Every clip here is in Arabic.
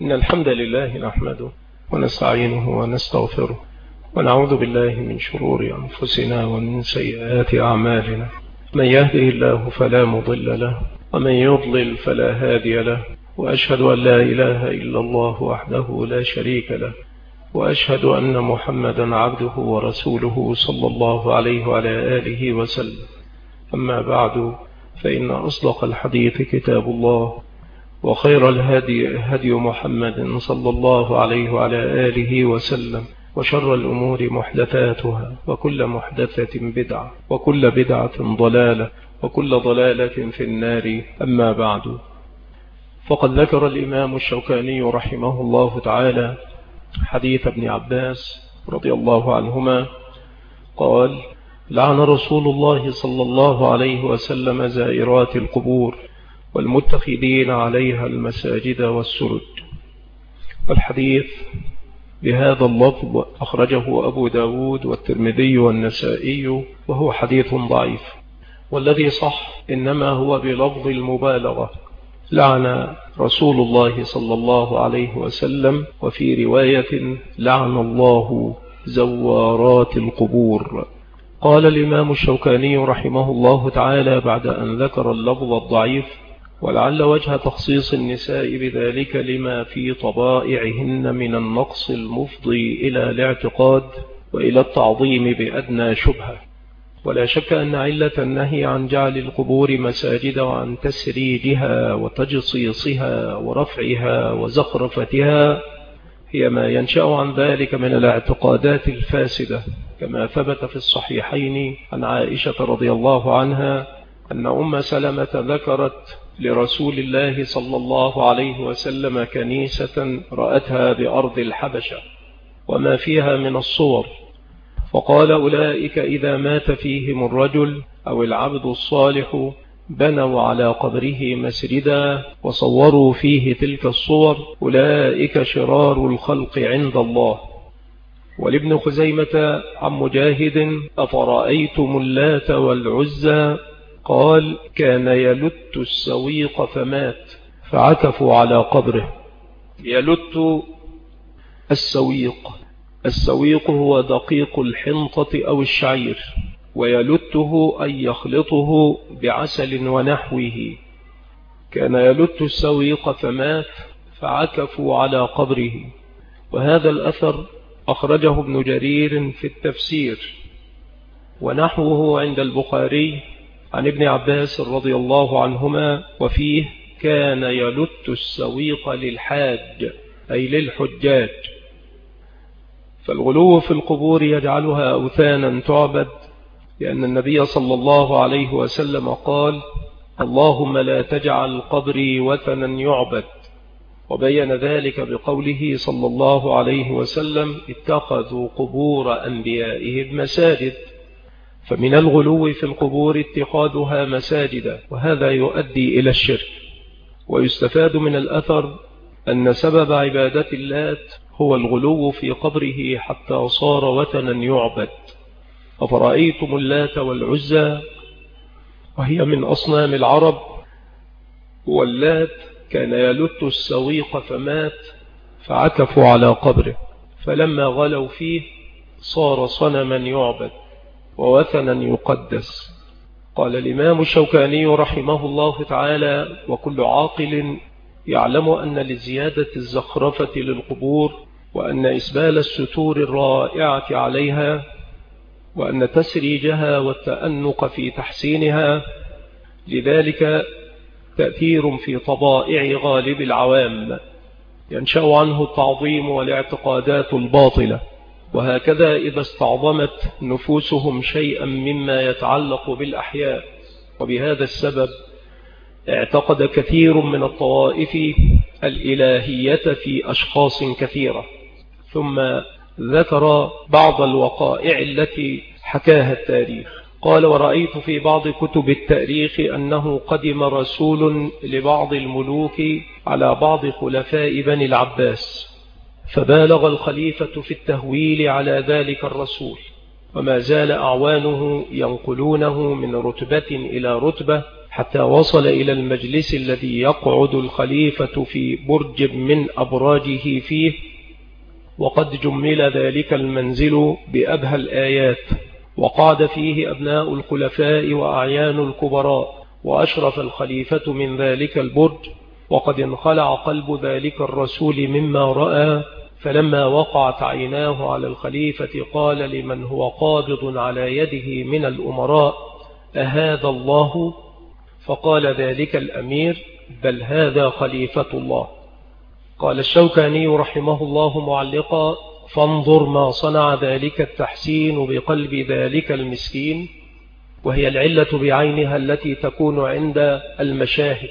إن الحمد لله نحمده ونستعينه ونستغفره ونعوذ بالله من شرور أنفسنا ومن سيئات أعمالنا. من يهده الله فلا مضل له ومن يضلل فلا هادي له، وأشهد أن لا إله إلا الله وحده لا شريك له، وأشهد أن محمدا عبده ورسوله صلى الله عليه وعلى آله وسلم. أما بعد، فإن أصدق الحديث كتاب الله، وخير الهدي هدي محمد صلى الله عليه وعلى آله وسلم، وشر الأمور محدثاتها، وكل محدثة بدعة، وكل بدعة ضلالة، وكل ضلالة في النار. أما بعد، فقد ذكر الإمام الشوكاني رحمه الله تعالى حديث ابن عباس رضي الله عنهما قال: لعن رسول الله صلى الله عليه وسلم زائرات القبور والمتخذين عليها المساجد والسرج. والحديث بهذا اللفظ أخرجه أبو داود والترمذي والنسائي، وهو حديث ضعيف، والذي صح إنما هو بلفظ المبالغة: لعن رسول الله صلى الله عليه وسلم، وفي رواية: لعن الله زوارات القبور. قال الإمام الشوكاني رحمه الله تعالى بعد أن ذكر اللفظ الضعيف: ولعل وجه تخصيص النساء بذلك لما في طبائعهن من النقص المفضي إلى الاعتقاد وإلى التعظيم بأدنى شبهة. ولا شك أن علة النهي عن جعل القبور مساجد وعن تسريجها وتجصيصها ورفعها وزخرفتها هي ما ينشأ عن ذلك من الاعتقادات الفاسدة، كما ثبت في الصحيحين عن عائشة رضي الله عنها أن أم سلمة ذكرت لرسول الله صلى الله عليه وسلم كنيسة رأتها بأرض الحبشة وما فيها من الصور، فقال: أولئك إذا مات فيهم الرجل أو العبد الصالح بنوا على قبره مسجدا وصوروا فيه تلك الصور، أولئك شرار الخلق عند الله. ولابن خزيمة عن مجاهد: أفرأيتم اللات والعزى؟ قال: كان يلت السويق فمات فعكفوا على قبره. يلت السويق هو دقيق الحنطة أو الشعير، ويلته أن يخلطه بعسل ونحوه. كان يلت السويق فمات فعكفوا على قبره. وهذا الأثر أخرجه ابن جرير في التفسير، ونحوه عند البخاري عن ابن عباس رضي الله عنهما، وفيه: كان يلت السويق للحاج، أي للحجاج. فالغلو في القبور يجعلها أوثانا تعبد، لأن النبي صلى الله عليه وسلم قال: اللهم لا تجعل قبري وثنا يعبد. وبين ذلك بقوله صلى الله عليه وسلم: اتخذوا قبور أنبيائهم مساجد. فمن الغلو في القبور اتخاذها مساجد، وهذا يؤدي إلى الشرك. ويستفاد من الأثر أن سبب عبادة اللات هو الغلو في قبره حتى صار وثنا يعبد. أفرأيتم اللات والعزى؟ وهي من أصنام العرب. واللات كان يلت السويق فمات فعكفوا على قبره، فلما غلوا فيه صار صنما يعبد ووثنا يقدس. قال الإمام الشوكاني رحمه الله تعالى: وكل عاقل يعلم أن لزيادة الزخرفة للقبور، وأن إسبال الستور الرائعة عليها، وأن تسريجها والتأنق في تحسينها لذلك تأثير في طبائع غالب العوام ينشأ عنه التعظيم والاعتقادات الباطلة. وهكذا إذا استعظمت نفوسهم شيئا مما يتعلق بالأحياء، وبهذا السبب اعتقد كثير من الطوائف الإلهية في أشخاص كثيرة. ثم ذكر بعض الوقائع التي حكاها التاريخ. قال: ورأيت في بعض كتب التاريخ أنه قدم رسول لبعض الملوك على بعض خلفاء بني العباس، فبالغ الخليفة في التهويل على ذلك الرسول، وما زال أعوانه ينقلونه من رتبة إلى رتبة، حتى وصل إلى المجلس الذي يقعد الخليفة في برج من أبراجه فيه، وقد جمل ذلك المنزل بأبهى الآيات، وقعد فيه أبناء الخلفاء وأعيان الكبراء، وأشرف الخليفة من ذلك البرج، وقد انخلع قلب ذلك الرسول مما رأى، فلما وقعت عيناه على الخليفة قال لمن هو قابض على يده من الأمراء: أهذا الله؟ فقال ذلك الأمير: بل هذا خليفة الله. قال الشوكاني رحمه الله معلقا: فانظر ما صنع ذلك التحسين بقلب ذلك المسكين، وهي العلة بعينها التي تكون عند المشاهد،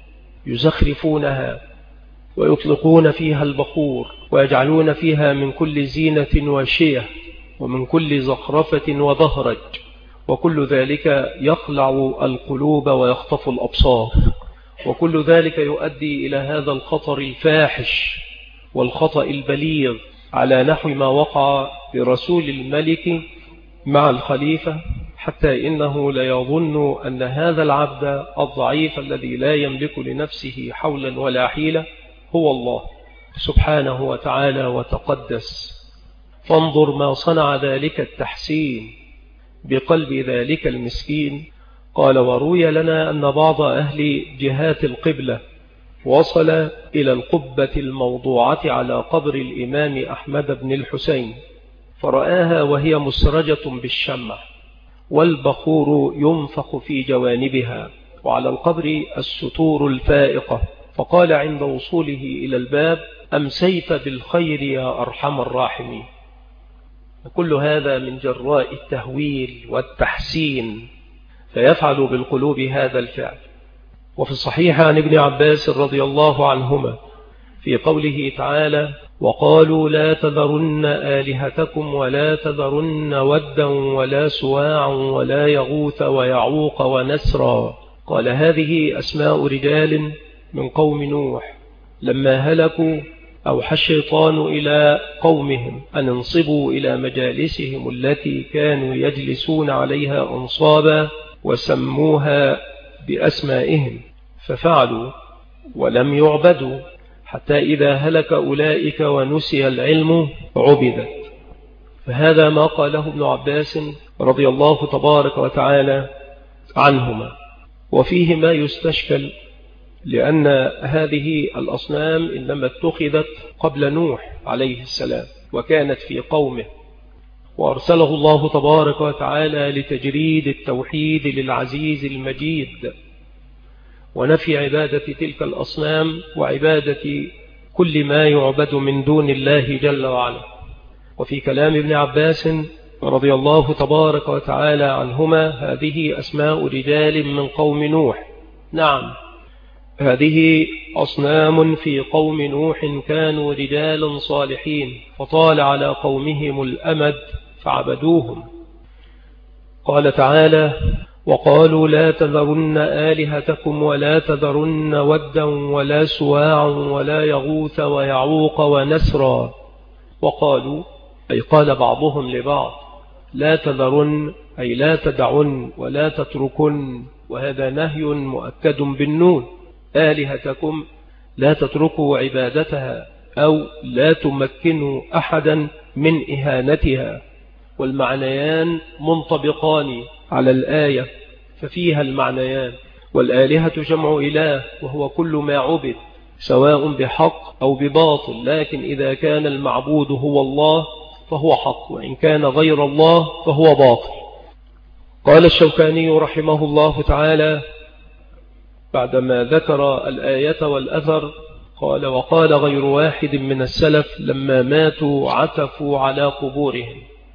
يزخرفونها ويطلقون فيها البخور، ويجعلون فيها من كل زينة وشية، ومن كل زخرفة وظهرج، وكل ذلك يخلع القلوب ويخطف الأبصار، وكل ذلك يؤدي إلى هذا الخطر الفاحش والخطأ البليغ، على نحو ما وقع برسول الملك مع الخليفة، حتى إنه لا يظن أن هذا العبد الضعيف الذي لا يملك لنفسه حولا ولا حيلة هو الله سبحانه وتعالى وتقدس. فانظر ما صنع ذلك التحسين بقلب ذلك المسكين. قال: وروي لنا أن بعض أهل جهات القبلة وصل إلى القبة الموضوعة على قبر الإمام أحمد بن الحسين، فرآها وهي مسرجة بالشمع، والبخور ينفخ في جوانبها، وعلى القبر الستور الفائقة، فقال عند وصوله إلى الباب: أمسيت بالخير يا أرحم الراحمين. كل هذا من جراء التهويل والتحسين، فيفعل بالقلوب هذا الفعل. وفي الصحيح عن ابن عباس رضي الله عنهما في قوله تعالى: وقالوا لا تذرن آلهتكم ولا تذرن ودا ولا سواعا ولا يغوث ويعوق ونسرا. قال: هذه أسماء رجال من قوم نوح لما هلكوا أوحى الشيطان إلى قومهم أن انصبوا إلى مجالسهم التي كانوا يجلسون عليها أنصابا، وسموها بأسمائهم، ففعلوا ولم يعبدوا، حتى إذا هلك أولئك ونسي العلم عبدت. فهذا ما قاله ابن عباس رضي الله تبارك وتعالى عنهما. وفيه ما يستشكل، لأن هذه الأصنام إنما اتخذت قبل نوح عليه السلام، وكانت في قومه، وأرسله الله تبارك وتعالى لتجريد التوحيد للعزيز المجيد، ونفي عبادة تلك الأصنام وعبادة كل ما يعبد من دون الله جل وعلا. وفي كلام ابن عباس رضي الله تبارك وتعالى عنهما: هذه أسماء رجال من قوم نوح. نعم، هذه أصنام في قوم نوح كانوا رجالا صالحين، فطال على قومهم الأمد فعبدوهم. قال تعالى: وقالوا لا تذرن آلهتكم ولا تذرن ودا ولا سواعا ولا يغوث ويعوق ونسرا. وقالوا أي قال بعضهم لبعض: لا تذرن أي لا تدعن ولا تتركن، وهذا نهي مؤكد بالنون. آلهتكم لا تتركوا عبادتها أو لا تمكنوا أحدا من إهانتها، والمعنيان منطبقان على الآية، ففيها المعنيان. والآلهة جمع إله، وهو كل ما عبد سواء بحق أو بباطل، لكن إذا كان المعبود هو الله فهو حق، وإن كان غير الله فهو باطل. قال الشوكاني رحمه الله تعالى بعدما ذكر الآية والأثر، قال: وقال غير واحد من السلف لما ماتوا عكفوا على قبورهم.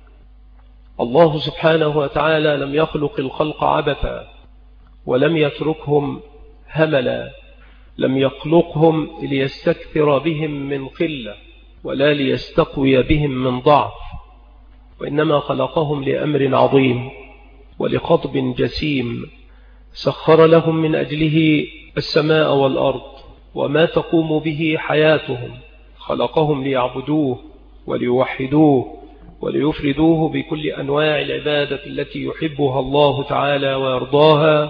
الله سبحانه وتعالى لم يخلق الخلق عبثا، ولم يتركهم هملا، لم يخلقهم ليستكثر بهم من قلة ولا ليستقوي بهم من ضعف، وإنما خلقهم لأمر عظيم ولخطب جسيم، سخر لهم من أجله السماء والأرض وما تقوم به حياتهم، خلقهم ليعبدوه وليوحدوه وليفردوه بكل أنواع العبادة التي يحبها الله تعالى ويرضاها،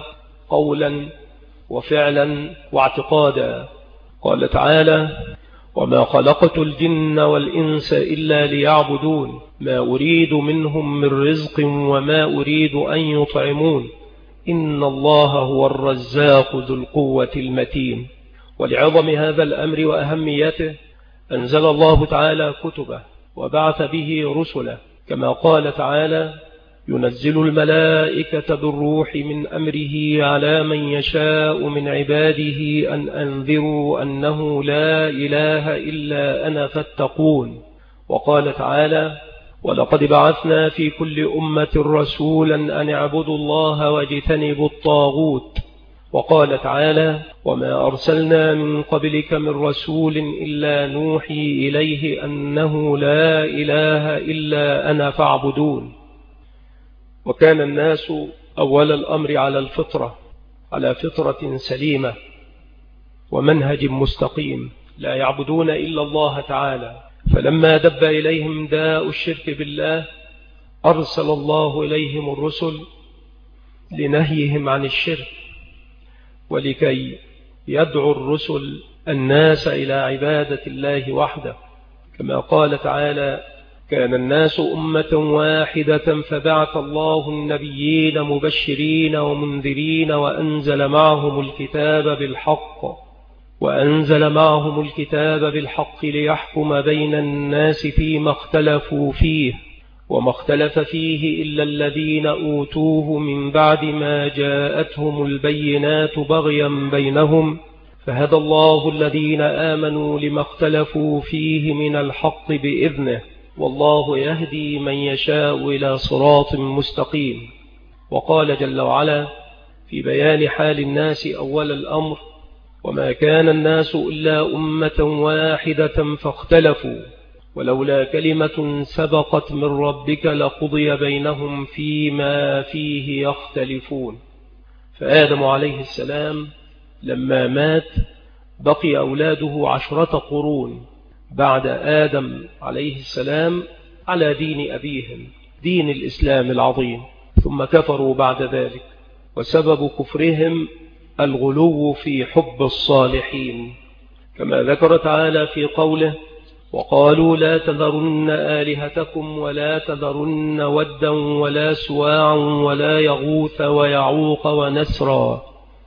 قولا وفعلا واعتقادا. قال تعالى: وما خلقت الجن والإنس إلا ليعبدون ما أريد منهم من رزق وما أريد أن يطعمون إن الله هو الرزاق ذو القوة المتين. ولعظم هذا الأمر وأهميته أنزل الله تعالى كتبه وبعث به رسله، كما قال تعالى: ينزل الملائكة بالروح من أمره على من يشاء من عباده أن أنذروا أنه لا إله إلا أنا فاتقون. وقال تعالى: ولقد بعثنا في كل أمة رسولا أن اعبدوا الله واجتنبوا الطاغوت. وقال تعالى: وما أرسلنا من قبلك من رسول إلا نوحي إليه أنه لا إله إلا أنا فاعبدون. وكان الناس أول الأمر على الفطرة، على فطرة سليمة ومنهج مستقيم، لا يعبدون إلا الله تعالى. فلما دب إليهم داء الشرك بالله أرسل الله إليهم الرسل لنهيهم عن الشرك، ولكي يدعو الرسل الناس إلى عبادة الله وحده، كما قال تعالى: كان الناس أمة واحدة فبعث الله النبيين مبشرين ومنذرين وأنزل معهم الكتاب بالحق ليحكم بين الناس فيما اختلفوا فيه، وما اختلف فيه إلا الذين أوتوه من بعد ما جاءتهم البينات بغيا بينهم، فهدى الله الذين آمنوا لما اختلفوا فيه من الحق بإذنه، والله يهدي من يشاء إلى صراط مستقيم. وقال جل وعلا في بيان حال الناس أول الأمر: وما كان الناس إلا أمة واحدة فاختلفوا ولولا كلمة سبقت من ربك لقضي بينهم فيما فيه يختلفون. فآدم عليه السلام لما مات بقي أولاده 10 قرون بعد آدم عليه السلام على دين أبيهم، دين الإسلام العظيم، ثم كفروا بعد ذلك، وسبب كفرهم الغلو في حب الصالحين، كما ذكر تعالى في قوله: وقالوا لا تذرن آلهتكم ولا تذرن ودا ولا سواعا ولا يغوث ويعوق ونسرا.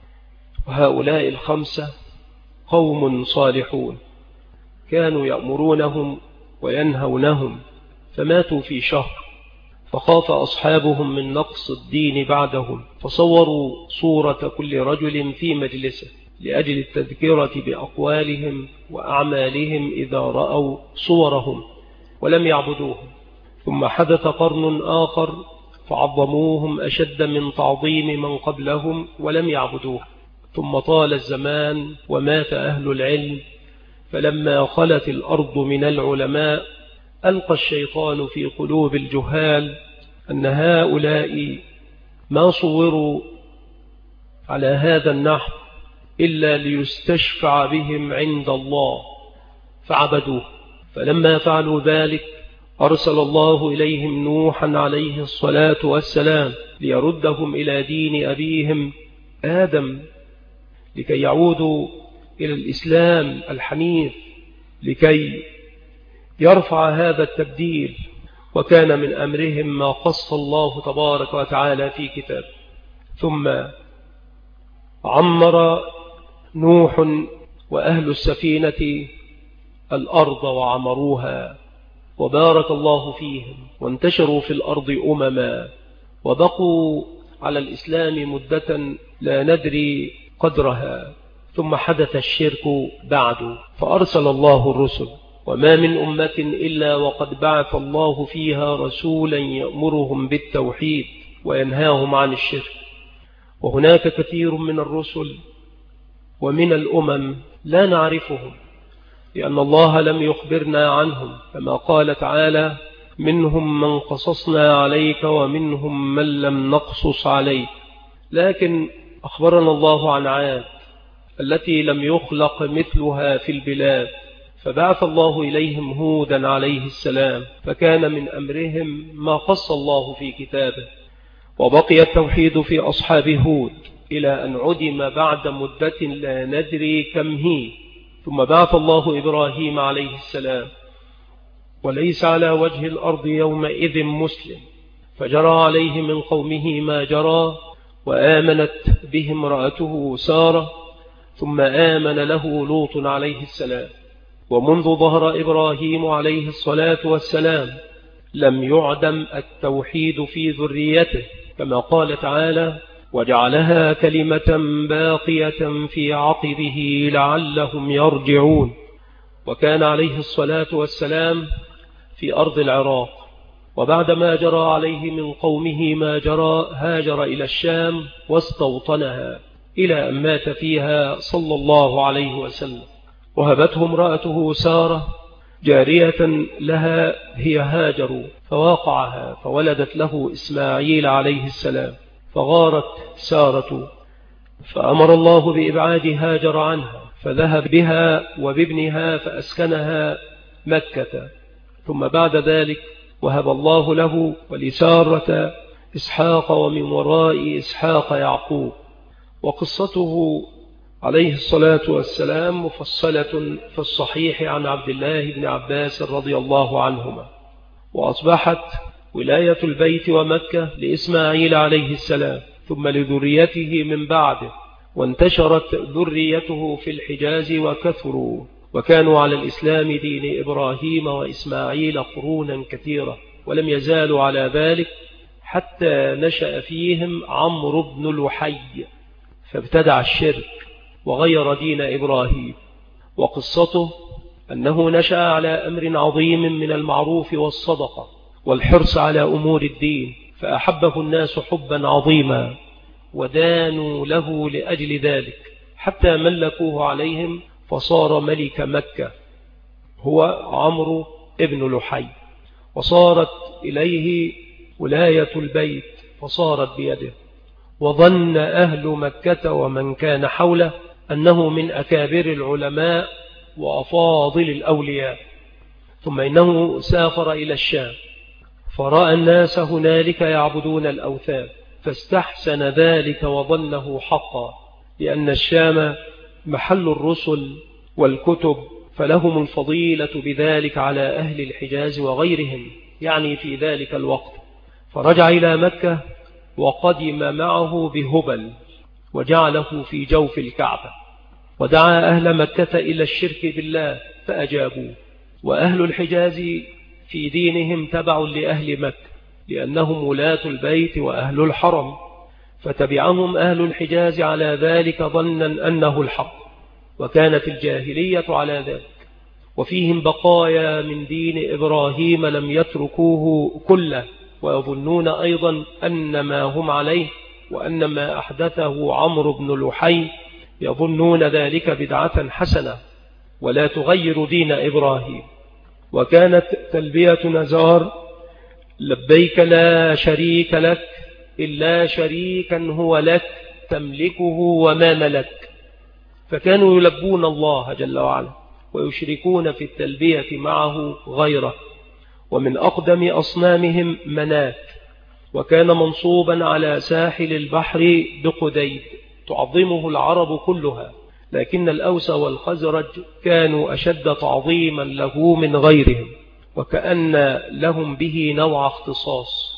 وهؤلاء 5 قوم صالحون كانوا يأمرونهم وينهونهم، فماتوا في شهر، فخاف أصحابهم من نقص الدين بعدهم، فصوروا صورة كل رجل في مجلسه لأجل التذكرة بأقوالهم وأعمالهم إذا رأوا صورهم، ولم يعبدوهم. ثم حدث قرن آخر فعظموهم أشد من تعظيم من قبلهم ولم يعبدوه. ثم طال الزمان ومات أهل العلم، فلما خلت الأرض من العلماء ألقى الشيطان في قلوب الجهال أن هؤلاء ما صوروا على هذا النحو إلا ليستشفع بهم عند الله، فعبدوه. فلما فعلوا ذلك أرسل الله إليهم نوحا عليه الصلاة والسلام ليردهم إلى دين أبيهم آدم، لكي يعودوا إلى الإسلام الحنيف، لكي يرفع هذا التبديل. وكان من أمرهم ما قص الله تبارك وتعالى في كتاب. ثم عمر نوح وأهل السفينة الأرض وعمروها، وبارك الله فيهم، وانتشروا في الأرض أمما، وبقوا على الإسلام مدة لا ندري قدرها. ثم حدث الشرك بعد، فأرسل الله الرسل، وما من أمة إلا وقد بعث الله فيها رسولا يأمرهم بالتوحيد وينهاهم عن الشرك. وهناك كثير من الرسل ومن الأمم لا نعرفهم، لأن الله لم يخبرنا عنهم، كما قال تعالى: منهم من قصصنا عليك ومنهم من لم نقصص عليك. لكن أخبرنا الله عن عاد التي لم يخلق مثلها في البلاد، فبعث الله إليهم هودا عليه السلام، فكان من أمرهم ما خص الله في كتابه. وبقي التوحيد في أصحاب هود إلى أن عدم بعد مدة لا ندري كم هي. ثم بعث الله إبراهيم عليه السلام، وليس على وجه الأرض يومئذ مسلم، فجرى عليه من قومه ما جرى، وآمنت به امرأته سارة، ثم آمن له لوط عليه السلام. ومنذ ظهر إبراهيم عليه الصلاة والسلام لم يعدم التوحيد في ذريته، كما قال تعالى: وجعلها كلمة باقية في عقبه لعلهم يرجعون. وكان عليه الصلاة والسلام في أرض العراق، وبعدما جرى عليه من قومه ما جرى هاجر إلى الشام واستوطنها إلى أن مات فيها صلى الله عليه وسلم. وهبته امرأته سارة جارية لها هي هاجر، فواقعها فولدت له إسماعيل عليه السلام. فغارت سارة، فأمر الله بإبعاد هاجر عنها، فذهب بها وبابنها فأسكنها مكة. ثم بعد ذلك وهب الله له ولسارة إسحاق، ومن وراء إسحاق يعقوب. وقصته عليه الصلاة والسلام مفصلة في الصحيح عن عبد الله بن عباس رضي الله عنهما. وأصبحت ولاية البيت ومكة لإسماعيل عليه السلام، ثم لذريته من بعده، وانتشرت ذريته في الحجاز وكثروا، وكانوا على الإسلام دين إبراهيم وإسماعيل قرونا كثيرة، ولم يزالوا على ذلك حتى نشأ فيهم عمرو بن لحي فابتدع الشرك وغير دين إبراهيم. وقصته أنه نشأ على أمر عظيم من المعروف والصدقة والحرص على أمور الدين، فأحبه الناس حبا عظيما ودانوا له لأجل ذلك، حتى ملكوه عليهم فصار ملك مكة هو عمرو ابن لحي، وصارت إليه ولاية البيت فصارت بيده. وظن أهل مكة ومن كان حوله أنه من أكابر العلماء وأفاضل الأولياء. ثم إنه سافر إلى الشام، فرأى الناس هنالك يعبدون الأوثان، فاستحسن ذلك وظنه حقا، لأن الشام محل الرسل والكتب، فلهم الفضيلة بذلك على أهل الحجاز وغيرهم، يعني في ذلك الوقت. فرجع إلى مكة وقدم معه بهبل وجعله في جوف الكعبة، ودعا أهل مكة إلى الشرك بالله فأجابوه. وأهل الحجاز في دينهم تبع لأهل مكة، لأنهم ولاة البيت وأهل الحرم، فتبعهم أهل الحجاز على ذلك ظنا أنه الحق، وكانت الجاهلية على ذلك. وفيهم بقايا من دين إبراهيم لم يتركوه كله، ويظنون أيضا أن ما هم عليه وأن ما أحدثه عمرو بن لحي يظنون ذلك بدعة حسنة ولا تغير دين إبراهيم. وكانت تلبية نزار: لبيك لا شريك لك إلا شريكا هو لك تملكه وما ملك. فكانوا يلبون الله جل وعلا ويشركون في التلبية معه غيره. ومن أقدم أصنامهم منات، وكان منصوبا على ساحل البحر بقديد، تعظمه العرب كلها، لكن الأوس والخزرج كانوا أشد تعظيما له من غيرهم، وكأن لهم به نوع اختصاص.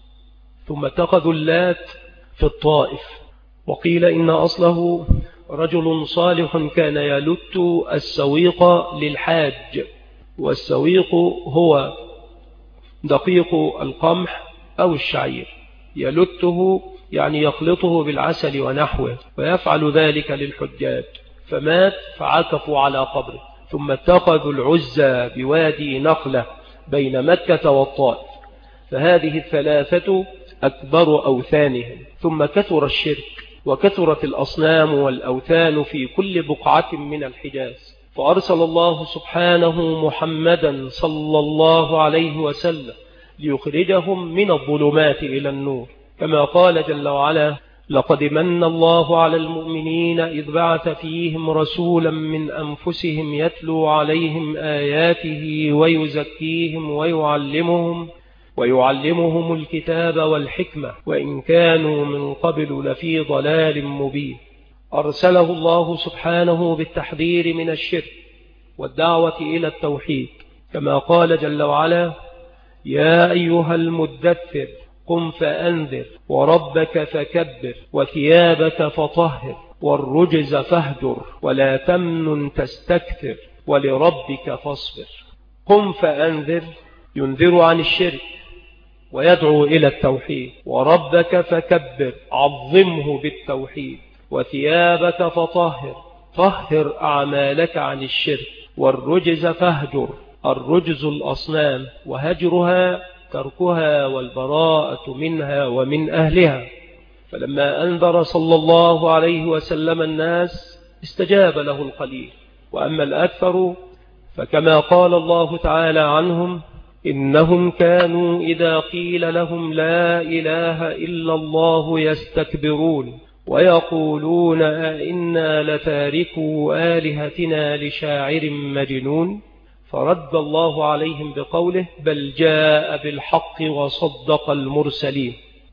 ثم اتخذوا اللات في الطائف، وقيل إن أصله رجل صالح كان يلت السويق للحاج، والسويق هو دقيق القمح أو الشعير، يلته يعني يخلطه بالعسل ونحوه، ويفعل ذلك للحجاج. فمات فعكفوا على قبره، ثم اتخذوا العزى بوادي نخلة بين مكة والطائف، فهذه الثلاثة أكبر أوثانهم. ثم كثر الشرك وكثرت الأصنام والأوثان في كل بقعة من الحجاز، فأرسل الله سبحانه محمدا صلى الله عليه وسلم ليخرجهم من الظلمات إلى النور، كما قال جل وعلا: لقد من الله على المؤمنين إذ بعث فيهم رسولا من أنفسهم يتلو عليهم آياته ويزكيهم ويعلمهم الكتاب والحكمة وإن كانوا من قبل لفي ضلال مبين. أرسله الله سبحانه بالتحذير من الشرك والدعوة إلى التوحيد، كما قال جل وعلا: يا أيها المدثر قم فأنذر وربك فكبر وثيابك فطهر والرجز فاهجر ولا تمنن تستكثر ولربك فاصبر. قم فأنذر ينذر عن الشرك ويدعو إلى التوحيد، وربك فكبر عظمه بالتوحيد، وثيابك فطهر طهر أعمالك عن الشرك، والرجز فاهجر الرجز الأصنام، وهجرها تركها والبراءة منها ومن أهلها. فلما أنذر صلى الله عليه وسلم الناس استجاب له القليل، وأما الأكثر فكما قال الله تعالى عنهم: إنهم كانوا إذا قيل لهم لا إله إلا الله يستكبرون ويقولون أئنا لتاركو آلهتنا لشاعر مجنون. فرد الله عليهم بقوله: بل جاء بالحق وصدق المرسلين،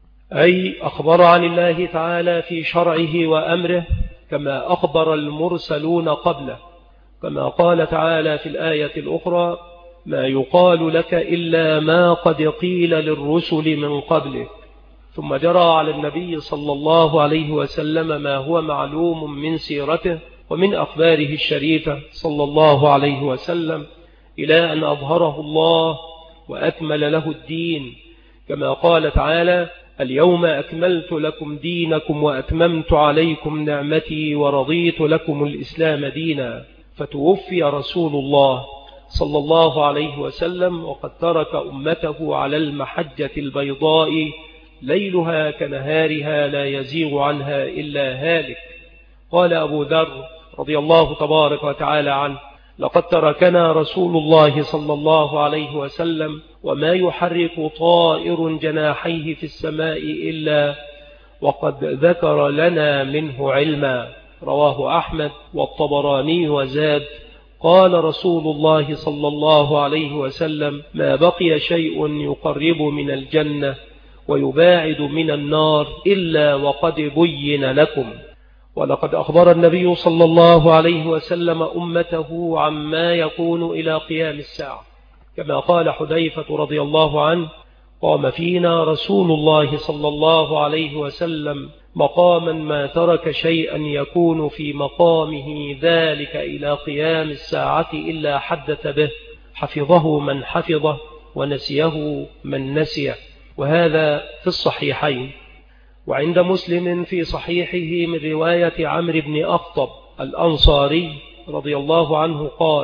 أي أخبر عن الله تعالى في شرعه وأمره كما أخبر المرسلون قبله، كما قال تعالى في الآية الأخرى: ما يقال لك إلا ما قد قيل للرسل من قبلك. ثم جرى على النبي صلى الله عليه وسلم ما هو معلوم من سيرته ومن أخباره الشريفة صلى الله عليه وسلم إلى أن أظهره الله وأكمل له الدين، كما قال تعالى: اليوم أكملت لكم دينكم وأتممت عليكم نعمتي ورضيت لكم الإسلام دينا. فتوفي رسول الله صلى الله عليه وسلم وقد ترك أمته على المحجة البيضاء ليلها كنهارها لا يزيغ عنها إلا هالك. قال أبو ذر رضي الله تبارك وتعالى عنه: لقد تركنا رسول الله صلى الله عليه وسلم وما يحرك طائر جناحيه في السماء إلا وقد ذكر لنا منه علما. رواه أحمد والطبراني وزاد: قال رسول الله صلى الله عليه وسلم: ما بقي شيء يقرب من الجنة ويباعد من النار إلا وقد بين لكم. ولقد أخبر النبي صلى الله عليه وسلم أمته عما يكون إلى قيام الساعة، كما قال حذيفة رضي الله عنه: قام فينا رسول الله صلى الله عليه وسلم مقاما ما ترك شيئا يكون في مقامه ذلك إلى قيام الساعة إلا حدث به، حفظه من حفظه ونسيه من نسيه. وهذا في الصحيحين. وعند مسلم في صحيحه من رواية عمرو بن أخطب الأنصاري رضي الله عنه قال: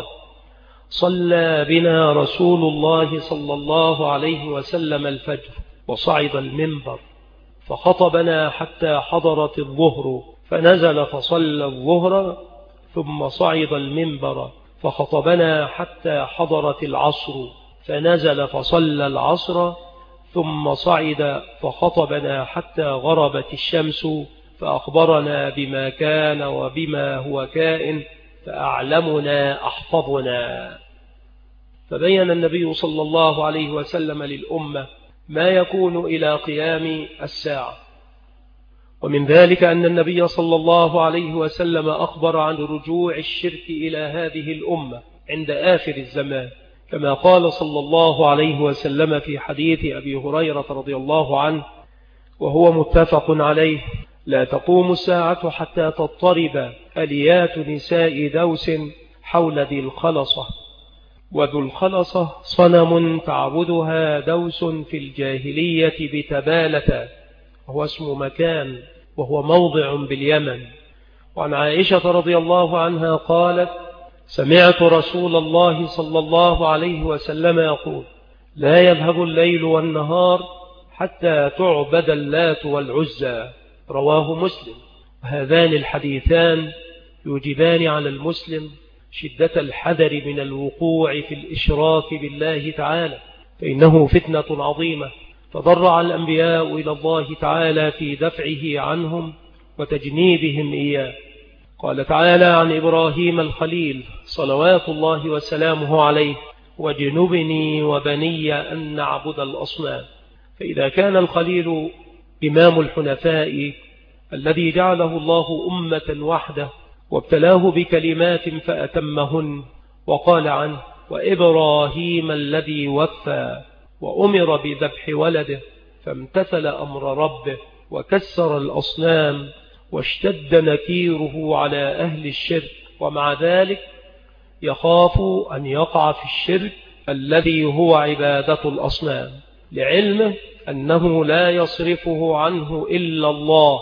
صلى بنا رسول الله صلى الله عليه وسلم الفجر وصعد المنبر فخطبنا حتى حضرت الظهر فنزل فصلى الظهر ثم صعد المنبر فخطبنا حتى حضرت العصر فنزل فصلى العصر ثم صعد فخطبنا حتى غربت الشمس فأخبرنا بما كان وبما هو كائن فأعلمنا أحفظنا. فبين النبي صلى الله عليه وسلم للأمة ما يكون إلى قيام الساعة. ومن ذلك أن النبي صلى الله عليه وسلم أخبر عن رجوع الشرك إلى هذه الأمة عند آخر الزمان، كما قال صلى الله عليه وسلم في حديث أبي هريرة رضي الله عنه وهو متفق عليه: لا تقوم الساعة حتى تضطرب أليات نساء دوس حول ذي الخلصة. وذو الخلصة صنم تعبدها دوس في الجاهلية بتبالة، وهو اسم مكان وهو موضع باليمن. وعن عائشة رضي الله عنها قالت: سمعت رسول الله صلى الله عليه وسلم يقول: لا يذهب الليل والنهار حتى تعبد اللات والعزى. رواه مسلم. وهذان الحديثان يوجبان على المسلم شدة الحذر من الوقوع في الإشراك بالله تعالى، فإنه فتنة عظيمة تضرع الأنبياء إلى الله تعالى في دفعه عنهم وتجنيبهم إياه. قال تعالى عن إبراهيم الخليل صلوات الله وسلامه عليه: واجنبني وبني أن نعبد الأصنام. فإذا كان الخليل إمام الحنفاء الذي جعله الله أمة وحده وابتلاه بكلمات فأتمهن، وقال عنه: وإبراهيم الذي وفى وأمر بذبح ولده فامتثل أمر ربه وكسر الأصنام واشتد نكيره على أهل الشرك، ومع ذلك يخاف أن يقع في الشرك الذي هو عبادة الأصنام، لعلمه أنه لا يصرفه عنه إلا الله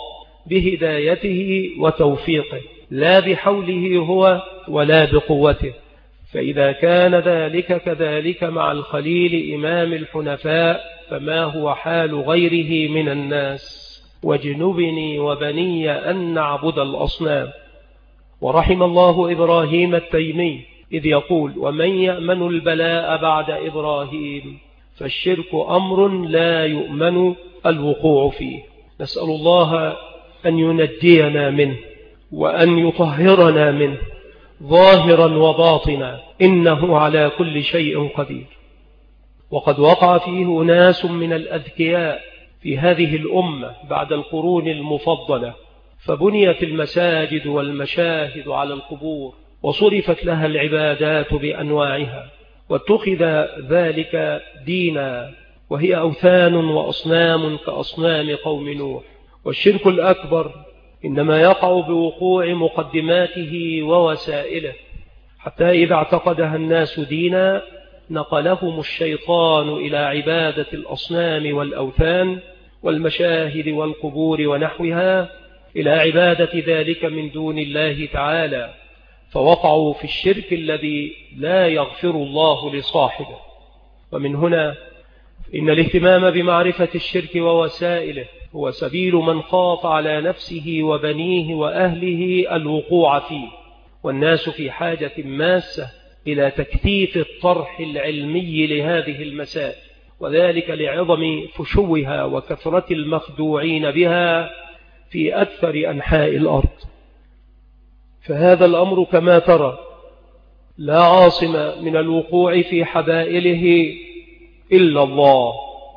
بهدايته وتوفيقه، لا بحوله هو ولا بقوته. فإذا كان ذلك كذلك مع الخليل إمام الحنفاء، فما هو حال غيره من الناس؟ واجنبني وبني أن نعبد الأصنام. ورحم الله إبراهيم التيمي إذ يقول: ومن يأمن البلاء بعد إبراهيم فالشرك أمر لا يؤمن الوقوع فيه. نسأل الله أن ينجينا منه وأن يطهرنا منه ظاهرا وباطنا، إنه على كل شيء قدير. وقد وقع فيه ناس من الأذكياء في هذه الأمة بعد القرون المفضلة، فبنيت المساجد والمشاهد على القبور وصرفت لها العبادات بأنواعها، واتخذ ذلك دينا، وهي أوثان وأصنام كأصنام قوم نوح. والشرك الأكبر إنما يقع بوقوع مقدماته ووسائله، حتى إذا اعتقدها الناس دينا نقلهم الشيطان إلى عبادة الأصنام والأوثان والمشاهد والقبور ونحوها، إلى عبادة ذلك من دون الله تعالى، فوقعوا في الشرك الذي لا يغفر الله لصاحبه. ومن هنا إن الاهتمام بمعرفة الشرك ووسائله هو سبيل من خاف على نفسه وبنيه وأهله الوقوع فيه. والناس في حاجة ماسة إلى تكثيف الطرح العلمي لهذه المسائل، وذلك لعظم فشوها وكثرة المخدوعين بها في أكثر أنحاء الأرض. فهذا الأمر كما ترى لا عاصم من الوقوع في حبائله إلا الله،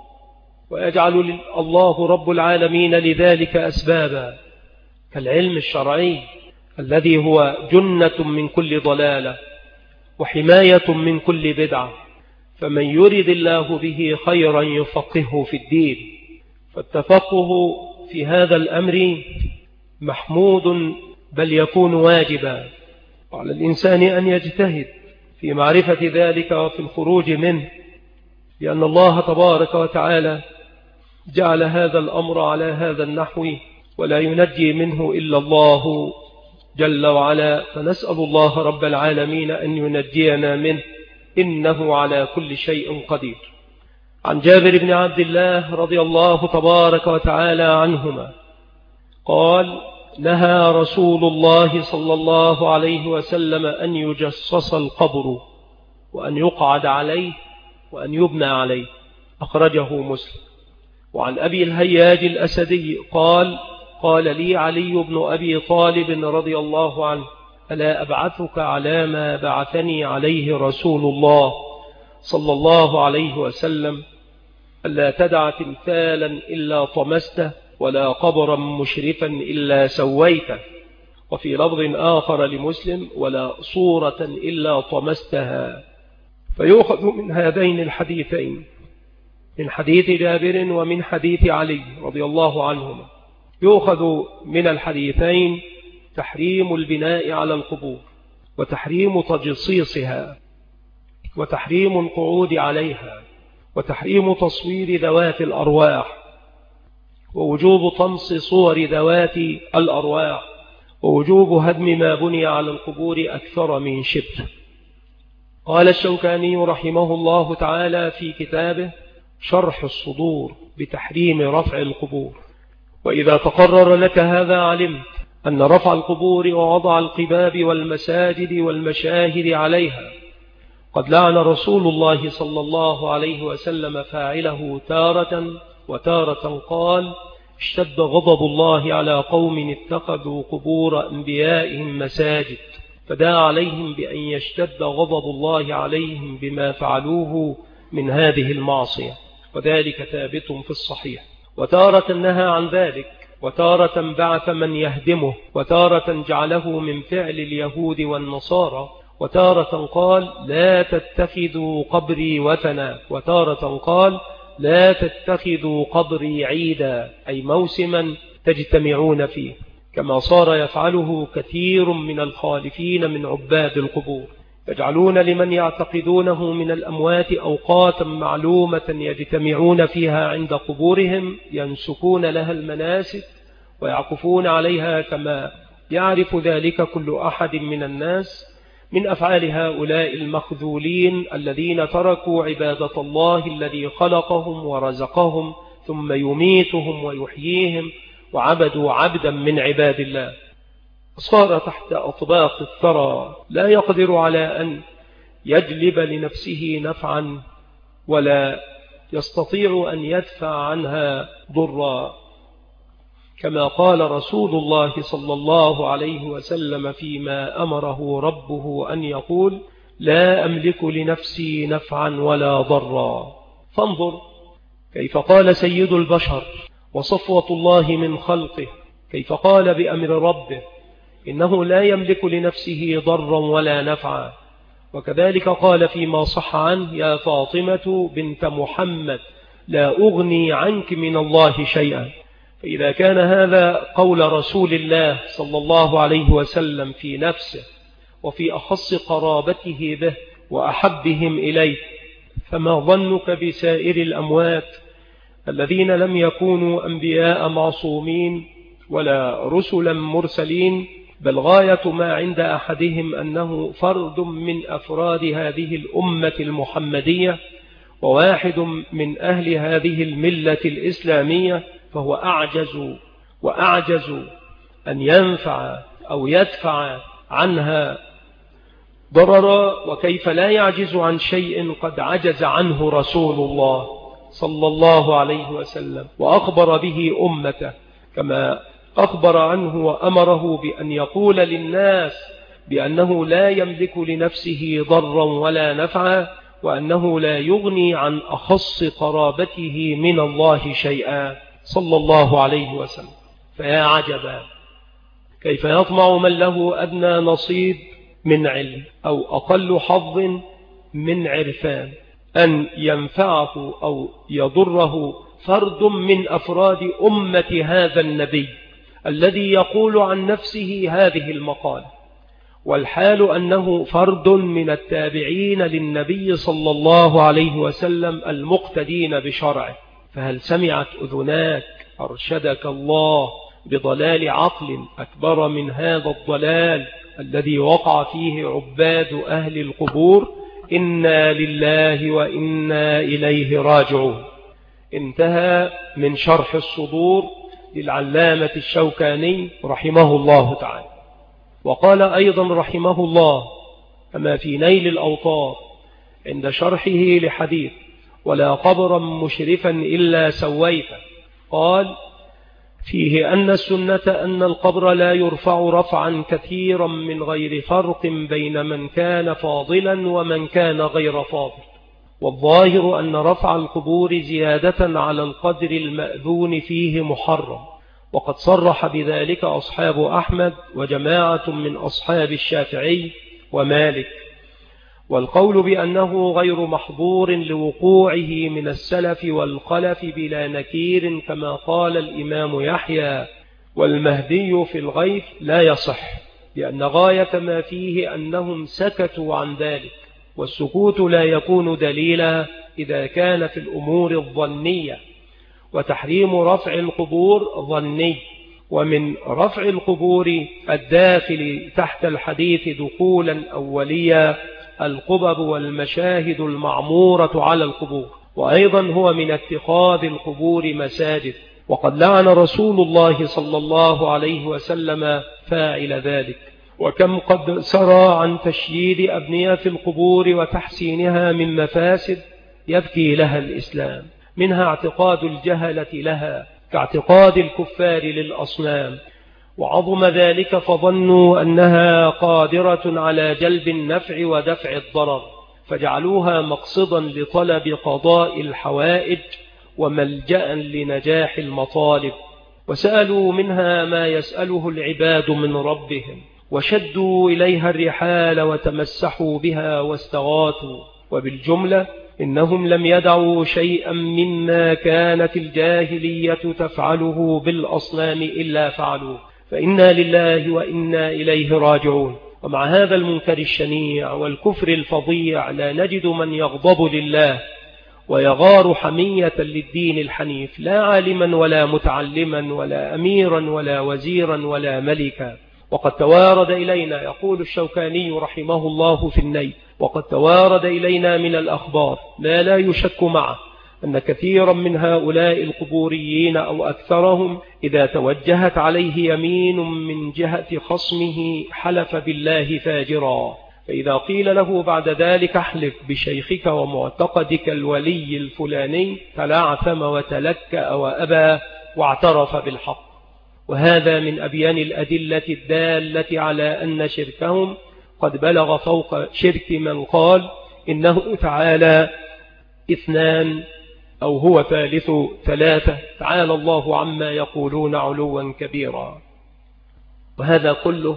ويجعل الله رب العالمين لذلك أسبابا، كالعلم الشرعي الذي هو جنة من كل ضلالة وحماية من كل بدعة، فمن يرد الله به خيرا يفقهه في الدين. فالتفقه في هذا الأمر محمود، بل يكون واجبا، وعلى الإنسان أن يجتهد في معرفة ذلك وفي الخروج منه، لأن الله تبارك وتعالى جعل هذا الأمر على هذا النحو، ولا ينجي منه إلا الله جل وعلا. فنسأل الله رب العالمين أن ينجينا منه، إنه على كل شيء قدير. عن جابر بن عبد الله رضي الله تبارك وتعالى عنهما قال: نهى رسول الله صلى الله عليه وسلم أن يجصص القبر وأن يقعد عليه وأن يبنى عليه، أخرجه مسلم. وعن أبي الهياج الأسدي قال: قال لي علي بن أبي طالب رضي الله عنه: ألا أبعثك على ما بعثني عليه رسول الله صلى الله عليه وسلم؟ ألا تدع تمثالا إلا طمسته، ولا قبرا مشرفا إلا سويته. وفي لفظ آخر لمسلم: ولا صورة إلا طمستها. فيؤخذ من هذين الحديثين، من حديث جابر ومن حديث علي رضي الله عنهما، يؤخذ من الحديثين تحريم البناء على القبور، وتحريم تجصيصها، وتحريم القعود عليها، وتحريم تصوير ذوات الأرواح، ووجوب طمس صور ذوات الأرواح، ووجوب هدم ما بني على القبور أكثر من شبه. قال الشوكاني رحمه الله تعالى في كتابه شرح الصدور بتحريم رفع القبور: وإذا تقرر لك هذا علمت أن رفع القبور ووضع القباب والمساجد والمشاهد عليها قد لعن رسول الله صلى الله عليه وسلم فاعله تارة، وتارة قال: اشتد غضب الله على قوم اتخذوا قبور أنبيائهم مساجد. فدعا عليهم بأن يشتد غضب الله عليهم بما فعلوه من هذه المعصية، وذلك ثابت في الصحيح. وتارة نهى عن ذلك، وتارة بعث من يهدمه، وتارة جعله من فعل اليهود والنصارى، وتارة قال لا تتخذوا قبري وثنا، وتارة قال لا تتخذوا قبري عيدا، أي موسما تجتمعون فيه، كما صار يفعله كثير من الخالفين من عباد القبور، يجعلون لمن يعتقدونه من الأموات أوقاتا معلومة يجتمعون فيها عند قبورهم، ينسكون لها المناسك ويعكفون عليها، كما يعرف ذلك كل أحد من الناس من أفعال هؤلاء المخذولين الذين تركوا عبادة الله الذي خلقهم ورزقهم ثم يميتهم ويحييهم، وعبدوا عبدا من عباد الله، صار تحت أطباق الثرى لا يقدر على أن يجلب لنفسه نفعا ولا يستطيع أن يدفع عنها ضرا، كما قال رسول الله صلى الله عليه وسلم فيما أمره ربه أن يقول لا أملك لنفسي نفعا ولا ضرا. فانظر كيف قال سيد البشر وصفوة الله من خلقه، كيف قال بأمر ربه إنه لا يملك لنفسه ضرا ولا نفعا. وكذلك قال فيما صح عنه يا فاطمة بنت محمد لا أغني عنك من الله شيئا. فإذا كان هذا قول رسول الله صلى الله عليه وسلم في نفسه وفي أخص قرابته به وأحبهم إليه، فما ظنك بسائر الأموات الذين لم يكونوا أنبياء معصومين ولا رسلا مرسلين، بل غاية ما عند أحدهم أنه فرد من أفراد هذه الأمة المحمدية وواحد من أهل هذه الملة الإسلامية، فهو أعجز أن ينفع أو يدفع عنها ضررا. وكيف لا يعجز عن شيء قد عجز عنه رسول الله صلى الله عليه وسلم وأخبر به أمته، كما أخبر عنه وأمره بأن يقول للناس بأنه لا يملك لنفسه ضرا ولا نفعا، وأنه لا يغني عن أخص قرابته من الله شيئا صلى الله عليه وسلم. فيا عجبا كيف يطمع من له أدنى نصيب من علم أو أقل حظ من عرفان أن ينفعه أو يضره فرد من أفراد أمة هذا النبي الذي يقول عن نفسه هذه المقالة، والحال أنه فرد من التابعين للنبي صلى الله عليه وسلم المقتدين بشرعه. فهل سمعت أذناك أرشدك الله بضلال عقل أكبر من هذا الضلال الذي وقع فيه عباد أهل القبور؟ إنا لله وإنا إليه راجعون. انتهى من شرح الصدور للعلامة الشوكاني رحمه الله تعالى. وقال أيضا رحمه الله كما في نيل الأوطار عند شرحه لحديث ولا قبرا مشرفا إلا سويته، قال فيه أن السنة أن القبر لا يرفع رفعا كثيرا من غير فرق بين من كان فاضلا ومن كان غير فاضل، والظاهر أن رفع القبور زيادة على القدر المأذون فيه محرم، وقد صرح بذلك أصحاب أحمد وجماعة من أصحاب الشافعي ومالك. والقول بأنه غير محظور لوقوعه من السلف والخلف بلا نكير كما قال الإمام يحيى والمهدي في الغيث لا يصح، لأن غاية ما فيه أنهم سكتوا عن ذلك، والسكوت لا يكون دليلا إذا كان في الأمور الظنية، وتحريم رفع القبور ظني. ومن رفع القبور الداخل تحت الحديث دخولا أوليا القبب والمشاهد المعمورة على القبور، وأيضا هو من اتخاذ القبور مساجد، وقد لعن رسول الله صلى الله عليه وسلم فاعل ذلك. وكم قد سرى عن تشييد أبنية القبور وتحسينها من مفاسد يبكي لها الإسلام، منها اعتقاد الجهلة لها كاعتقاد الكفار للأصنام، وعظم ذلك فظنوا أنها قادرة على جلب النفع ودفع الضرر، فجعلوها مقصدا لطلب قضاء الحوائج وملجأ لنجاح المطالب، وسألوا منها ما يسأله العباد من ربهم، وشدوا إليها الرحال وتمسحوا بها واستغاثوا. وبالجملة إنهم لم يدعوا شيئا مما كانت الجاهلية تفعله بالأصنام إلا فعلوه، فإنا لله وإنا إليه راجعون. ومع هذا المنكر الشنيع والكفر الفظيع لا نجد من يغضب لله ويغار حمية للدين الحنيف، لا عالما ولا متعلما ولا أميرا ولا وزيرا ولا ملكا. وقد توارد إلينا، يقول الشوكاني رحمه الله في النيل، وقد توارد إلينا من الأخبار ما لا يشك معه أن كثيرا من هؤلاء القبوريين أو أكثرهم إذا توجهت عليه يمين من جهة خصمه حلف بالله فاجرا، فإذا قيل له بعد ذلك احلف بشيخك ومعتقدك الولي الفلاني تلعثم وتلكأ وأبى واعترف بالحق. وهذا من أبيان الأدلة الدالة على أن شركهم قد بلغ فوق شرك من قال إنه تعالى اثنان أو هو ثالث ثلاثة، تعالى الله عما يقولون علوا كبيرا. وهذا كله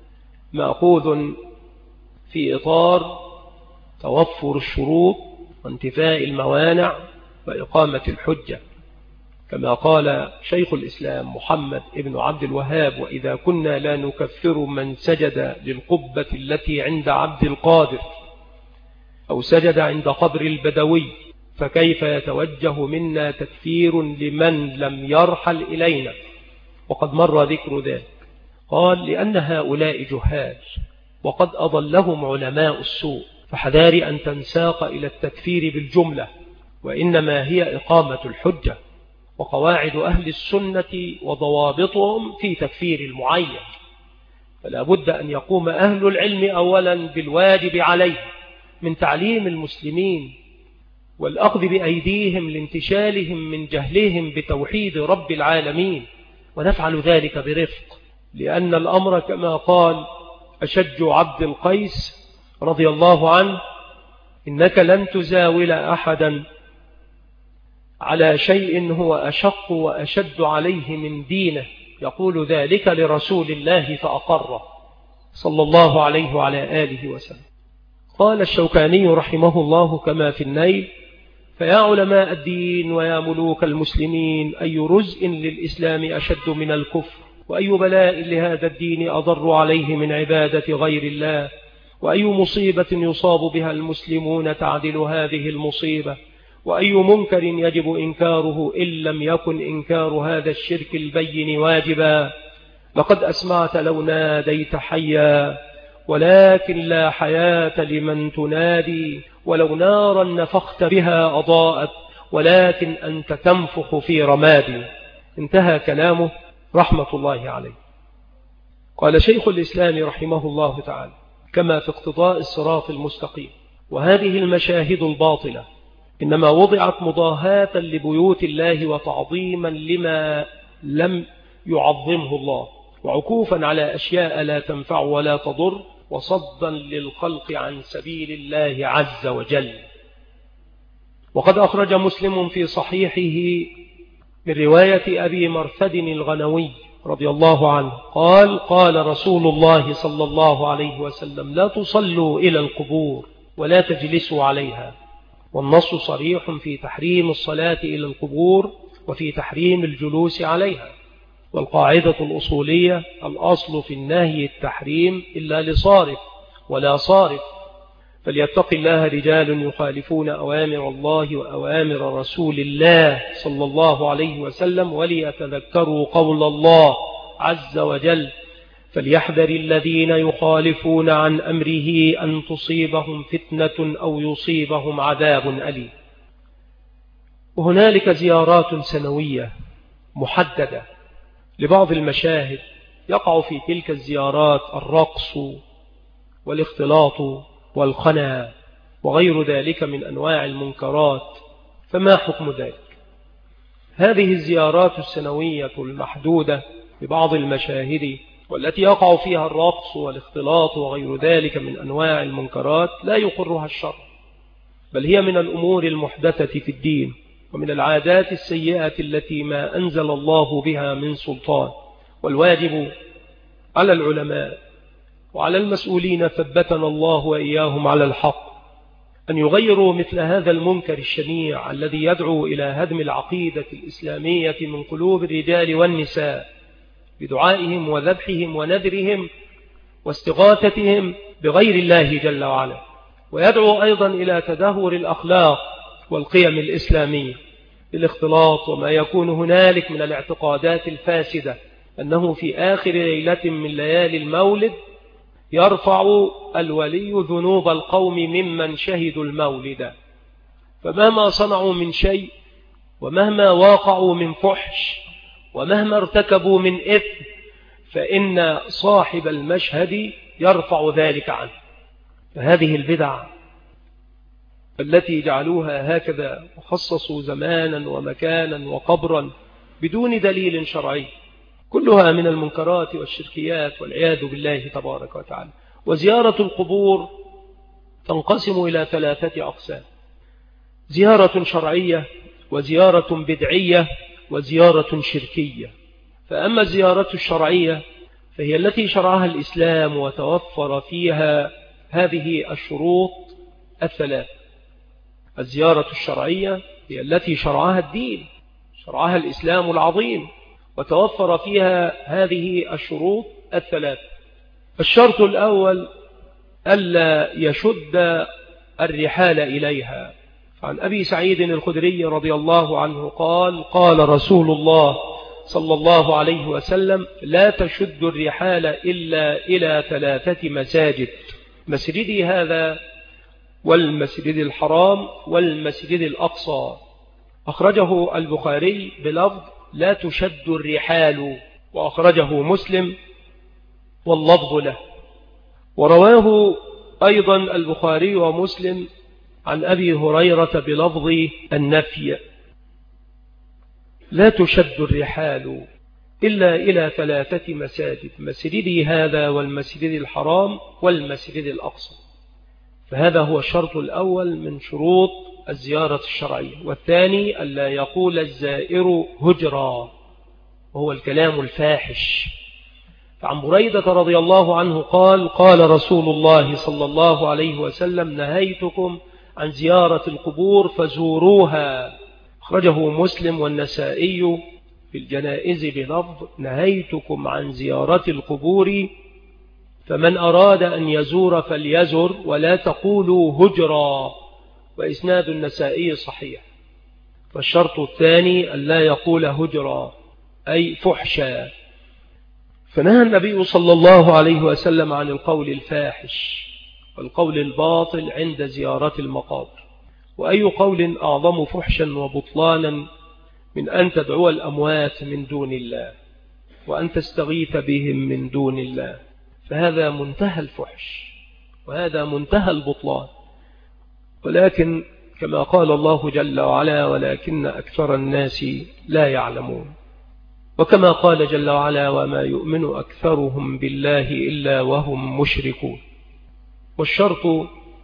مأخوذ في إطار توفر الشروط وانتفاء الموانع وإقامة الحجة، كما قال شيخ الإسلام محمد ابن عبد الوهاب: وإذا كنا لا نكفر من سجد للقبة التي عند عبد القادر أو سجد عند قبر البدوي، فكيف يتوجه منا تكفير لمن لم يرحل إلينا؟ وقد مر ذكر ذلك. قال: لأن هؤلاء جهال وقد أضلهم علماء السوء، فحذار أن تنساق إلى التكفير بالجملة، وإنما هي إقامة الحجة وقواعد أهل السنة وضوابطهم في تكفير المعين. فلا بد أن يقوم أهل العلم أولا بالواجب عليه من تعليم المسلمين والأخذ بأيديهم لانتشالهم من جهلهم بتوحيد رب العالمين، ونفعل ذلك برفق، لأن الأمر كما قال أشج عبد القيس رضي الله عنه: إنك لن تزاول أحدا على شيء هو أشق وأشد عليه من دينه، يقول ذلك لرسول الله فأقره صلى الله عليه وعلى آله وسلم. قال الشوكاني رحمه الله كما في النيل: فيا علماء الدين ويا ملوك المسلمين، أي رزء للإسلام أشد من الكفر، وأي بلاء لهذا الدين أضر عليه من عبادة غير الله، وأي مصيبة يصاب بها المسلمون تعدل هذه المصيبة، وأي منكر يجب إنكاره إن لم يكن إنكار هذا الشرك البين واجبا. لقد أسمعت لو ناديت حيا، ولكن لا حياة لمن تنادي، ولو نارا نفخت بها أضاءت، ولكن أنت تنفخ في رمادي. انتهى كلامه رحمة الله عليه. قال شيخ الإسلام رحمه الله تعالى: كما في اقتضاء الصراط المستقيم. وهذه المشاهد الباطلة إنما وضعت مضاهاة لبيوت الله وتعظيما لما لم يعظمه الله، وعكوفا على أشياء لا تنفع ولا تضر، وصدا للخلق عن سبيل الله عز وجل. وقد أخرج مسلم في صحيحه من رواية أبي مرثد الغنوي رضي الله عنه قال: قال رسول الله صلى الله عليه وسلم: لا تصلوا إلى القبور ولا تجلسوا عليها. والنص صريح في تحريم الصلاة إلى القبور وفي تحريم الجلوس عليها. والقاعدة الأصولية: الأصل في النهي التحريم إلا لصارف ولا صارف. فليتق الله رجال يخالفون أوامر الله وأوامر رسول الله صلى الله عليه وسلم، وليتذكروا قول الله عز وجل: فليحذر الذين يخالفون عن أمره أن تصيبهم فتنة أو يصيبهم عذاب أليم. وهنالك زيارات سنوية محددة لبعض المشاهد، يقع في تلك الزيارات الرقص والاختلاط والخنا وغير ذلك من أنواع المنكرات، فما حكم ذلك؟ هذه الزيارات السنوية المحدودة ببعض المشاهد والتي يقع فيها الرقص والاختلاط وغير ذلك من أنواع المنكرات لا يقرها الشرع، بل هي من الأمور المحدثة في الدين ومن العادات السيئة التي ما أنزل الله بها من سلطان. والواجب على العلماء وعلى المسؤولين ثبتنا الله وإياهم على الحق أن يغيروا مثل هذا المنكر الشنيع الذي يدعو إلى هدم العقيدة الإسلامية من قلوب الرجال والنساء بدعائهم وذبحهم ونذرهم واستغاثتهم بغير الله جل وعلا، ويدعو أيضا إلى تدهور الأخلاق والقيم الإسلامية بالاختلاط وما يكون هنالك من الاعتقادات الفاسدة، أنه في آخر ليلة من ليالي المولد يرفع الولي ذنوب القوم ممن شهدوا المولد، فمهما صنعوا من شيء ومهما واقعوا من فحش ومهما ارتكبوا من إثم فإن صاحب المشهد يرفع ذلك عنه. فهذه البدع التي جعلوها هكذا وخصصوا زمانا ومكانا وقبرا بدون دليل شرعي كلها من المنكرات والشركيات والعياذ بالله تبارك وتعالى. وزيارة القبور تنقسم إلى 3 أقسام: زيارة شرعية وزيارة بدعية وزيارة شركية. فأما الزيارة الشرعية فهي التي شرعها الإسلام وتوفر فيها هذه الشروط 3. الزيارة الشرعية هي التي شرعها الدين، شرعها الإسلام العظيم وتوفر فيها هذه الشروط 3. الشرط الأول ألا يشد الرحال إليها. عن أبي سعيد الخدري رضي الله عنه قال: قال رسول الله صلى الله عليه وسلم: لا تشد الرحال إلا إلى 3 مساجد: مسجدي هذا والمسجد الحرام والمسجد الأقصى. أخرجه البخاري بلفظ لا تشد الرحال، وأخرجه مسلم واللفظ له. ورواه أيضا البخاري ومسلم عن أبي هريرة بلفظ النفي: لا تشد الرحال إلا إلى 3 مساجد: مسجدي هذا والمسجد الحرام والمسجد الأقصى. فهذا هو الشرط الأول من شروط الزيارة الشرعية. والثاني ألا يقول الزائر هجرا، وهو الكلام الفاحش. فعن بريدة رضي الله عنه قال: قال رسول الله صلى الله عليه وسلم: نهيتكم عن زيارة القبور فزوروها. أخرجه مسلم والنسائي في الجنائز بلفظ: نهيتكم عن زيارة القبور فمن أراد أن يزور فليزر ولا تقولوا هجرا. وإسناد النسائي صحيح. فالشرط الثاني ألا يقول هجرا أي فحشا. فنهى النبي صلى الله عليه وسلم عن القول الفاحش والقول الباطل عند زيارة المقابر. وأي قول أعظم فحشا وبطلانا من أن تدعو الأموات من دون الله وأن تستغيث بهم من دون الله؟ فهذا منتهى الفحش وهذا منتهى البطلان. ولكن كما قال الله جل وعلا: ولكن أكثر الناس لا يعلمون. وكما قال جل وعلا: وما يؤمن أكثرهم بالله إلا وهم مشركون. والشرط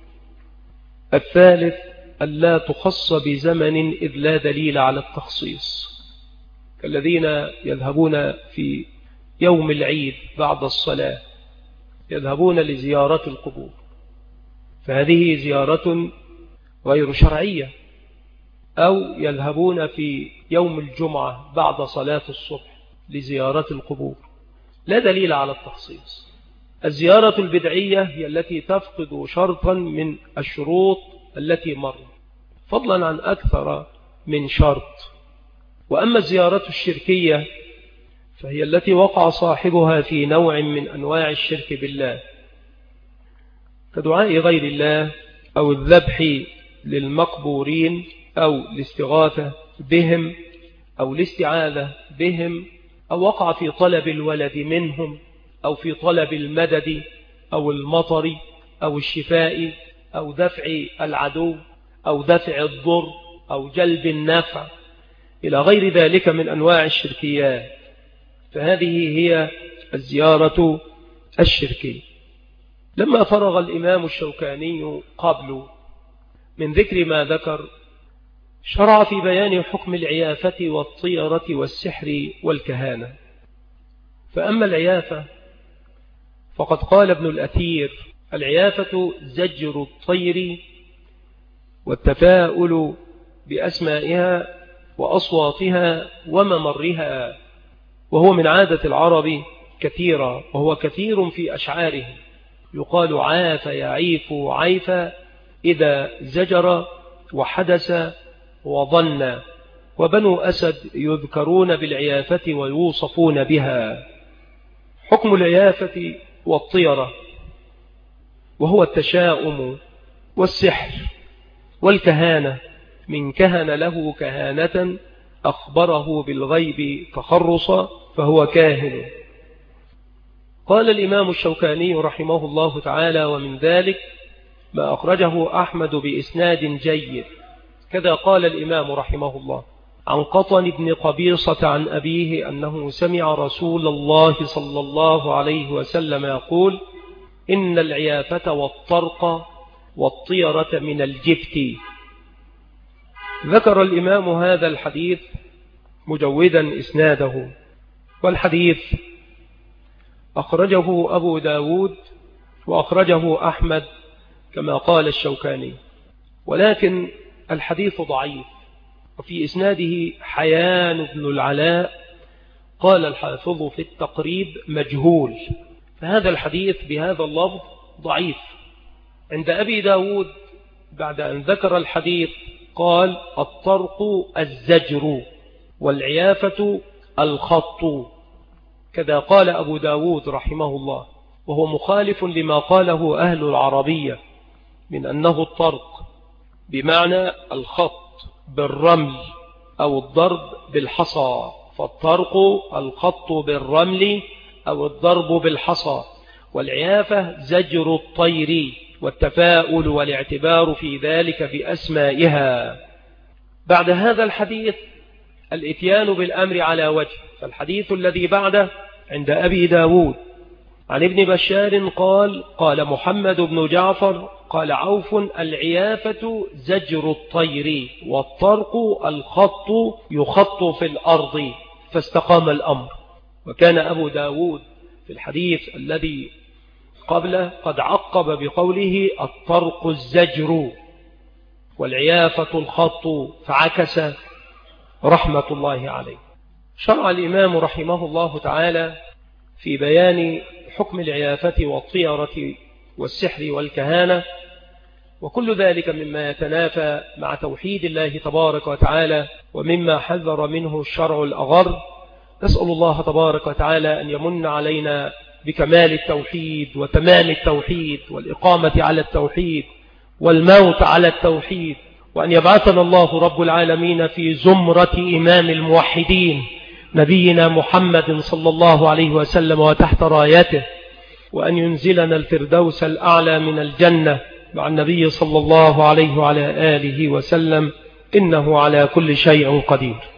الثالث ألا تخص بزمن إذ لا دليل على التخصيص، كالذين يذهبون في يوم العيد بعد الصلاة يذهبون لزيارة القبور، فهذه زيارة غير شرعية. أو يذهبون في يوم الجمعة بعد صلاة الصبح لزيارة القبور، لا دليل على التخصيص. الزيارة البدعية هي التي تفقد شرطا من الشروط التي مر، فضلا عن أكثر من شرط. وأما الزيارة الشركية فهي التي وقع صاحبها في نوع من أنواع الشرك بالله، كدعاء غير الله أو الذبح للمقبورين أو الاستغاثة بهم أو الاستعاذة بهم، أو وقع في طلب الولد منهم أو في طلب المدد أو المطر أو الشفاء أو دفع العدو أو دفع الضر أو جلب النفع إلى غير ذلك من أنواع الشركيات. فهذه هي الزيارة الشركية. لما فرغ الإمام الشوكاني قبل من ذكر ما ذكر، شرع في بيان حكم العيافة والطيرة والسحر والكهانة. فأما العيافة فقد قال ابن الأثير: العيافة زجر الطير والتفاؤل بأسمائها وأصواتها وممرها، وهو من عادة العرب كثيرا، وهو كثير في أشعارهم. يقال عاف يعيف عيفا إذا زجر وحدث وظن. وبنو أسد يذكرون بالعيافة ويوصفون بها. حكم العيافة والطيرة وهو التشاؤم والسحر والكهانة، من كهن له كهانة أخبره بالغيب فخرص فهو كاهن. قال الإمام الشوكاني رحمه الله تعالى: ومن ذلك ما أخرجه أحمد بإسناد جيد. كذا قال الإمام رحمه الله عن قطن بن قبيصة عن أبيه أنه سمع رسول الله صلى الله عليه وسلم يقول: إن العيافة والطرق والطيرة من الجبت. ذكر الإمام هذا الحديث مجودا إسناده، والحديث أخرجه أبو داود وأخرجه أحمد كما قال الشوكاني، ولكن الحديث ضعيف، وفي إسناده حيان بن العلاء قال الحافظ في التقريب مجهول، فهذا الحديث بهذا اللفظ ضعيف. عند أبي داود بعد أن ذكر الحديث قال: الطرق الزجر والعيافة الخط. كذا قال أبو داود رحمه الله، وهو مخالف لما قاله أهل العربية من أنه الطرق بمعنى الخط بالرمل أو الضرب بالحصى، فالطرق الخط بالرمل أو الضرب بالحصى، والعيافة زجر الطير والتفاؤل والاعتبار في ذلك بأسمائها. بعد هذا الحديث الاتيان بالأمر على وجه، فالحديث الذي بعده عند أبي داود عن ابن بشار قال: قال محمد بن جعفر قال عوف: العيافة زجر الطير والطرق الخط يخط في الأرض، فاستقام الأمر. وكان أبو داود في الحديث الذي قبله قد عقب بقوله: الطرق الزجر والعيافة الخط، فعكس رحمة الله عليه. شرع الإمام رحمه الله تعالى في بيان حكم العيافة والطيرة والسحر والكهانة، وكل ذلك مما يتنافى مع توحيد الله تبارك وتعالى، ومما حذر منه الشرع الأغر. نسأل الله تبارك وتعالى أن يمن علينا بكمال التوحيد وتمام التوحيد والإقامة على التوحيد والموت على التوحيد، وأن يبعثنا الله رب العالمين في زمرة إمام الموحدين نبينا محمد صلى الله عليه وسلم وتحت رايته، وأن ينزلنا الفردوس الأعلى من الجنة مع النبي صلى الله عليه وعلى آله وسلم، إنه على كل شيء قدير.